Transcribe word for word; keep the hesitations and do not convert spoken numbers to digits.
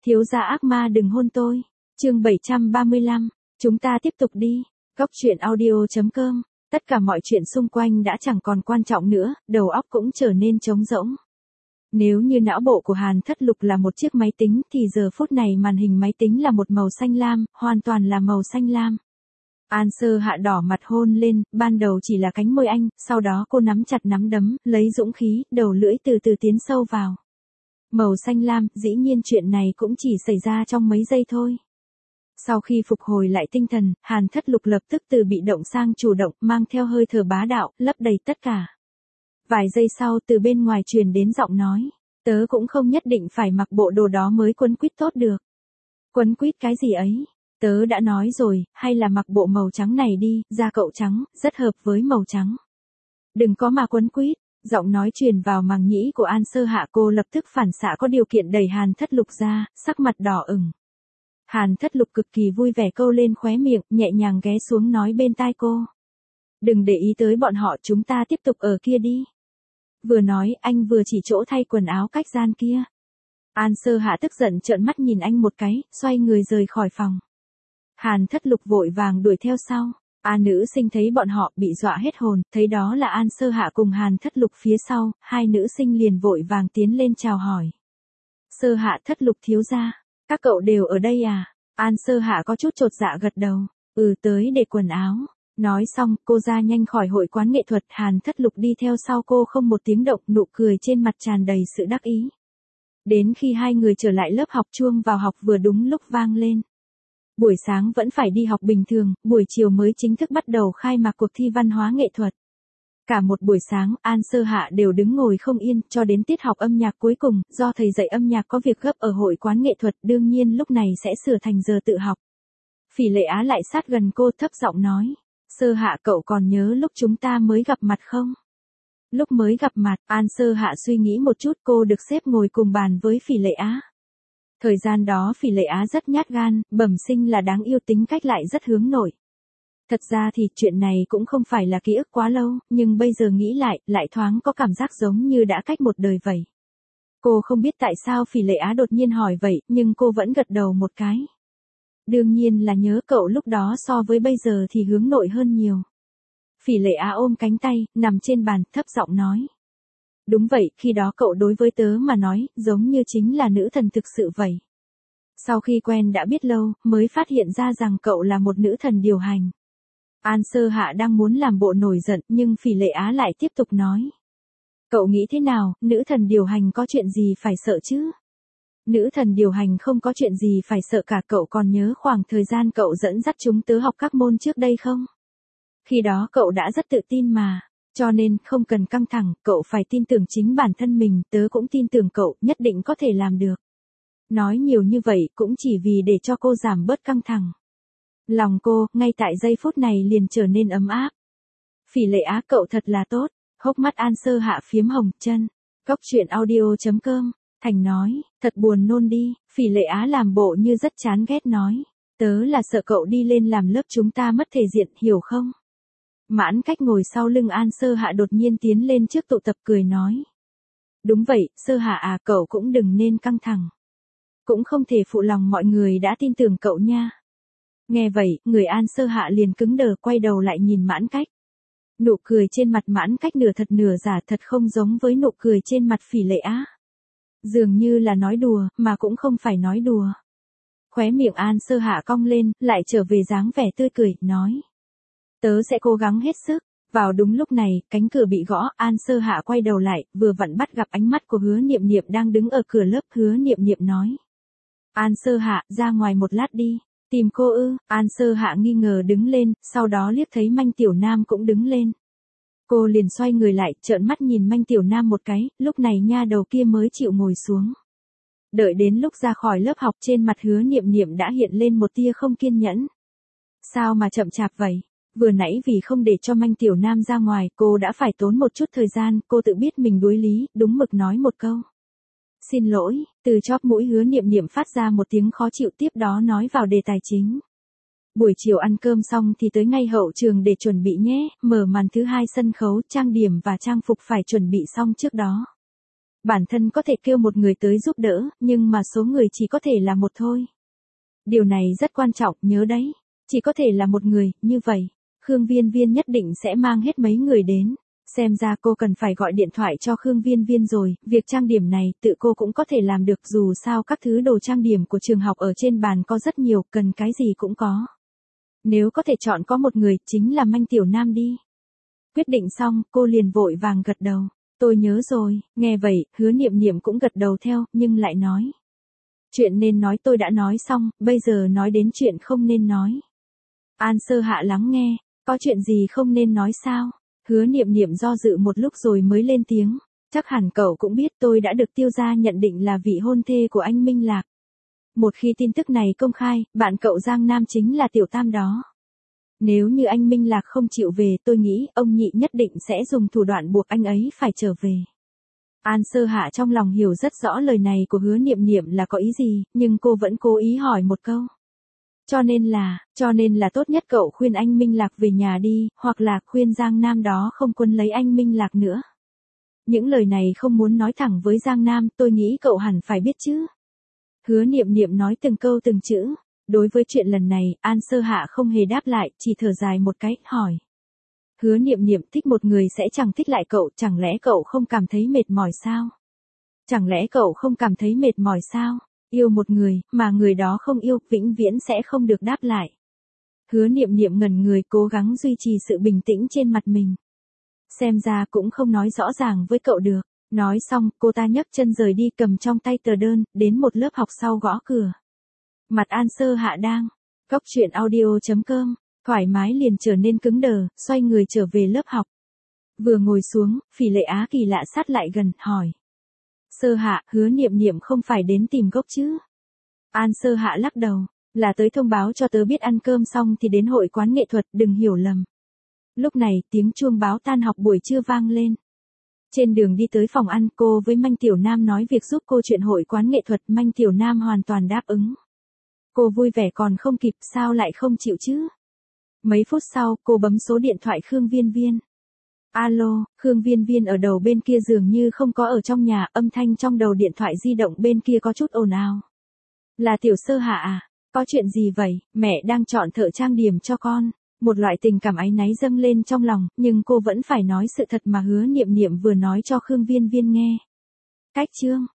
Thiếu gia ác ma đừng hôn tôi. Chương bảy trăm ba mươi lăm, chúng ta tiếp tục đi. Góc truyện audio chấm com. Tất cả mọi chuyện xung quanh đã chẳng còn quan trọng nữa, đầu óc cũng trở nên trống rỗng. Nếu như não bộ của Hàn Thất Lục là một chiếc máy tính thì giờ phút này màn hình máy tính là một màu xanh lam, hoàn toàn là màu xanh lam. An Sơ Hạ đỏ mặt hôn lên, ban đầu chỉ là cánh môi anh, sau đó cô nắm chặt nắm đấm, lấy dũng khí, đầu lưỡi từ từ tiến sâu vào. Màu xanh lam, dĩ nhiên chuyện này cũng chỉ xảy ra trong mấy giây thôi. Sau khi phục hồi lại tinh thần, Hàn Thất Lục lập tức từ bị động sang chủ động, mang theo hơi thở bá đạo, lấp đầy tất cả. Vài giây sau từ bên ngoài truyền đến giọng nói, tớ cũng không nhất định phải mặc bộ đồ đó mới quấn quýt tốt được. Quấn quýt cái gì ấy? Tớ đã nói rồi, hay là mặc bộ màu trắng này đi, da cậu trắng, rất hợp với màu trắng. Đừng có mà quấn quýt, giọng nói truyền vào màng nhĩ của An Sơ Hạ, cô lập tức phản xạ có điều kiện đẩy Hàn Thất Lục ra, sắc mặt đỏ ửng. Hàn Thất Lục cực kỳ vui vẻ câu lên khóe miệng, nhẹ nhàng ghé xuống nói bên tai cô. Đừng để ý tới bọn họ, chúng ta tiếp tục ở kia đi. Vừa nói, anh vừa chỉ chỗ thay quần áo cách gian kia. An Sơ Hạ tức giận trợn mắt nhìn anh một cái, xoay người rời khỏi phòng. Hàn Thất Lục vội vàng đuổi theo sau. A nữ sinh thấy bọn họ bị dọa hết hồn, thấy đó là An Sơ Hạ cùng Hàn Thất Lục phía sau, hai nữ sinh liền vội vàng tiến lên chào hỏi. Sơ Hạ, Thất Lục thiếu gia, các cậu đều ở đây à? An Sơ Hạ có chút chột dạ gật đầu, ừ tới để quần áo. Nói xong, cô ra nhanh khỏi hội quán nghệ thuật, Hàn Thất Lục đi theo sau cô không một tiếng động, nụ cười trên mặt tràn đầy sự đắc ý. Đến khi hai người trở lại lớp học, chuông vào học vừa đúng lúc vang lên. Buổi sáng vẫn phải đi học bình thường, buổi chiều mới chính thức bắt đầu khai mạc cuộc thi văn hóa nghệ thuật. Cả một buổi sáng, An Sơ Hạ đều đứng ngồi không yên, cho đến tiết học âm nhạc cuối cùng, do thầy dạy âm nhạc có việc gấp ở hội quán nghệ thuật, đương nhiên lúc này sẽ sửa thành giờ tự học. Phỉ Lệ Á lại sát gần cô thấp giọng nói, Sơ Hạ cậu còn nhớ lúc chúng ta mới gặp mặt không? Lúc mới gặp mặt, An Sơ Hạ suy nghĩ một chút, cô được xếp ngồi cùng bàn với Phỉ Lệ Á. Thời gian đó Phỉ Lệ Á rất nhát gan, bẩm sinh là đáng yêu, tính cách lại rất hướng nội. Thật ra thì chuyện này cũng không phải là ký ức quá lâu, nhưng bây giờ nghĩ lại, lại thoáng có cảm giác giống như đã cách một đời vậy. Cô không biết tại sao Phỉ Lệ Á đột nhiên hỏi vậy, nhưng cô vẫn gật đầu một cái. Đương nhiên là nhớ cậu lúc đó so với bây giờ thì hướng nội hơn nhiều. Phỉ Lệ Á ôm cánh tay, nằm trên bàn, thấp giọng nói. Đúng vậy, khi đó cậu đối với tớ mà nói, giống như chính là nữ thần thực sự vậy. Sau khi quen đã biết lâu, mới phát hiện ra rằng cậu là một nữ thần điều hành. An Sơ Hạ đang muốn làm bộ nổi giận, nhưng Phỉ Lệ Á lại tiếp tục nói. Cậu nghĩ thế nào, nữ thần điều hành có chuyện gì phải sợ chứ? Nữ thần điều hành không có chuyện gì phải sợ cả, cậu còn nhớ khoảng thời gian cậu dẫn dắt chúng tớ học các môn trước đây không? Khi đó cậu đã rất tự tin mà. Cho nên, không cần căng thẳng, cậu phải tin tưởng chính bản thân mình, tớ cũng tin tưởng cậu, nhất định có thể làm được. Nói nhiều như vậy, cũng chỉ vì để cho cô giảm bớt căng thẳng. Lòng cô, ngay tại giây phút này liền trở nên ấm áp. Phỉ Lệ Á cậu thật là tốt, hốc mắt An Sơ Hạ phiếm hồng, chân. Góc truyện audio chấm com, Thành nói, thật buồn nôn đi, Phỉ Lệ Á làm bộ như rất chán ghét nói. Tớ là sợ cậu đi lên làm lớp chúng ta mất thể diện, hiểu không? Mãn Cách ngồi sau lưng An Sơ Hạ đột nhiên tiến lên trước tụ tập cười nói. Đúng vậy, Sơ Hạ à, cậu cũng đừng nên căng thẳng. Cũng không thể phụ lòng mọi người đã tin tưởng cậu nha. Nghe vậy, người An Sơ Hạ liền cứng đờ, quay đầu lại nhìn Mãn Cách. Nụ cười trên mặt Mãn Cách nửa thật nửa giả, thật không giống với nụ cười trên mặt Phỉ Lệ Á. Dường như là nói đùa, mà cũng không phải nói đùa. Khóe miệng An Sơ Hạ cong lên, lại trở về dáng vẻ tươi cười, nói. Tớ sẽ cố gắng hết sức. Vào đúng lúc này, cánh cửa bị gõ, An Sơ Hạ quay đầu lại, vừa vặn bắt gặp ánh mắt của Hứa Niệm Niệm đang đứng ở cửa lớp. Hứa Niệm Niệm nói. An Sơ Hạ, ra ngoài một lát đi. Tìm cô ư? An Sơ Hạ nghi ngờ đứng lên, sau đó liếc thấy Manh Tiểu Nam cũng đứng lên. Cô liền xoay người lại, trợn mắt nhìn Manh Tiểu Nam một cái, lúc này nha đầu kia mới chịu ngồi xuống. Đợi đến lúc ra khỏi lớp học, trên mặt Hứa Niệm Niệm đã hiện lên một tia không kiên nhẫn. Sao mà chậm chạp vậy? Vừa nãy vì không để cho Manh Tiểu Nam ra ngoài, cô đã phải tốn một chút thời gian, cô tự biết mình đuối lý, đúng mực nói một câu. Xin lỗi, từ chóp mũi Hứa Niệm Niệm phát ra một tiếng khó chịu, tiếp đó nói vào đề tài chính. Buổi chiều ăn cơm xong thì tới ngay hậu trường để chuẩn bị nhé, mở màn thứ hai sân khấu, trang điểm và trang phục phải chuẩn bị xong trước đó. Bản thân có thể kêu một người tới giúp đỡ, nhưng mà số người chỉ có thể là một thôi. Điều này rất quan trọng, nhớ đấy. Chỉ có thể là một người, như vậy, Khương Viên Viên nhất định sẽ mang hết mấy người đến. Xem ra cô cần phải gọi điện thoại cho Khương Viên Viên rồi, việc trang điểm này tự cô cũng có thể làm được, dù sao các thứ đồ trang điểm của trường học ở trên bàn có rất nhiều, cần cái gì cũng có. Nếu có thể chọn có một người, chính là Manh Tiểu Nam đi. Quyết định xong, cô liền vội vàng gật đầu. Tôi nhớ rồi, nghe vậy, Hứa Niệm Niệm cũng gật đầu theo, nhưng lại nói. Chuyện nên nói tôi đã nói xong, bây giờ nói đến chuyện không nên nói. An Sơ Hạ lắng nghe, có chuyện gì không nên nói sao? Hứa Niệm Niệm do dự một lúc rồi mới lên tiếng. Chắc hẳn cậu cũng biết tôi đã được Tiêu gia nhận định là vị hôn thê của anh Minh Lạc. Một khi tin tức này công khai, bạn cậu Giang Nam chính là Tiểu Tam đó. Nếu như anh Minh Lạc không chịu về, tôi nghĩ ông Nhị nhất định sẽ dùng thủ đoạn buộc anh ấy phải trở về. An Sơ Hạ trong lòng hiểu rất rõ lời này của Hứa Niệm Niệm là có ý gì, nhưng cô vẫn cố ý hỏi một câu. Cho nên là, cho nên là tốt nhất cậu khuyên anh Minh Lạc về nhà đi, hoặc là khuyên Giang Nam đó không quấn lấy anh Minh Lạc nữa. Những lời này không muốn nói thẳng với Giang Nam, tôi nghĩ cậu hẳn phải biết chứ. Hứa Niệm Niệm nói từng câu từng chữ. Đối với chuyện lần này, An Sơ Hạ không hề đáp lại, chỉ thở dài một cái, hỏi. Hứa Niệm Niệm, thích một người sẽ chẳng thích lại cậu, chẳng lẽ cậu không cảm thấy mệt mỏi sao? Chẳng lẽ cậu không cảm thấy mệt mỏi sao? Yêu một người, mà người đó không yêu, vĩnh viễn sẽ không được đáp lại. Hứa Niệm Niệm ngẩn người, cố gắng duy trì sự bình tĩnh trên mặt mình. Xem ra cũng không nói rõ ràng với cậu được. Nói xong, cô ta nhấc chân rời đi, cầm trong tay tờ đơn, đến một lớp học sau gõ cửa. Mặt An Sơ Hạ đang, Cóc truyện audio chấm com, thoải mái liền trở nên cứng đờ, xoay người trở về lớp học. Vừa ngồi xuống, Phỉ Lệ Á kỳ lạ sát lại gần, hỏi. Sơ Hạ, Hứa Niệm Niệm không phải đến tìm Cốc chứ? An Sơ Hạ lắc đầu, là tới thông báo cho tớ biết ăn cơm xong thì đến hội quán nghệ thuật, đừng hiểu lầm. Lúc này, tiếng chuông báo tan học buổi trưa vang lên. Trên đường đi tới phòng ăn, cô với Manh Tiểu Nam nói việc giúp cô chuyện hội quán nghệ thuật, Manh Tiểu Nam hoàn toàn đáp ứng. Cô vui vẻ còn không kịp, sao lại không chịu chứ? Mấy phút sau, cô bấm số điện thoại Khương Viên Viên. Alo, Khương Viên Viên ở đầu bên kia dường như không có ở trong nhà, âm thanh trong đầu điện thoại di động bên kia có chút ồn ào. Là Tiểu Sơ Hạ à? Có chuyện gì vậy? Mẹ đang chọn thợ trang điểm cho con. Một loại tình cảm áy náy dâng lên trong lòng, nhưng cô vẫn phải nói sự thật mà Hứa Niệm Niệm vừa nói cho Khương Viên Viên nghe. Cách chương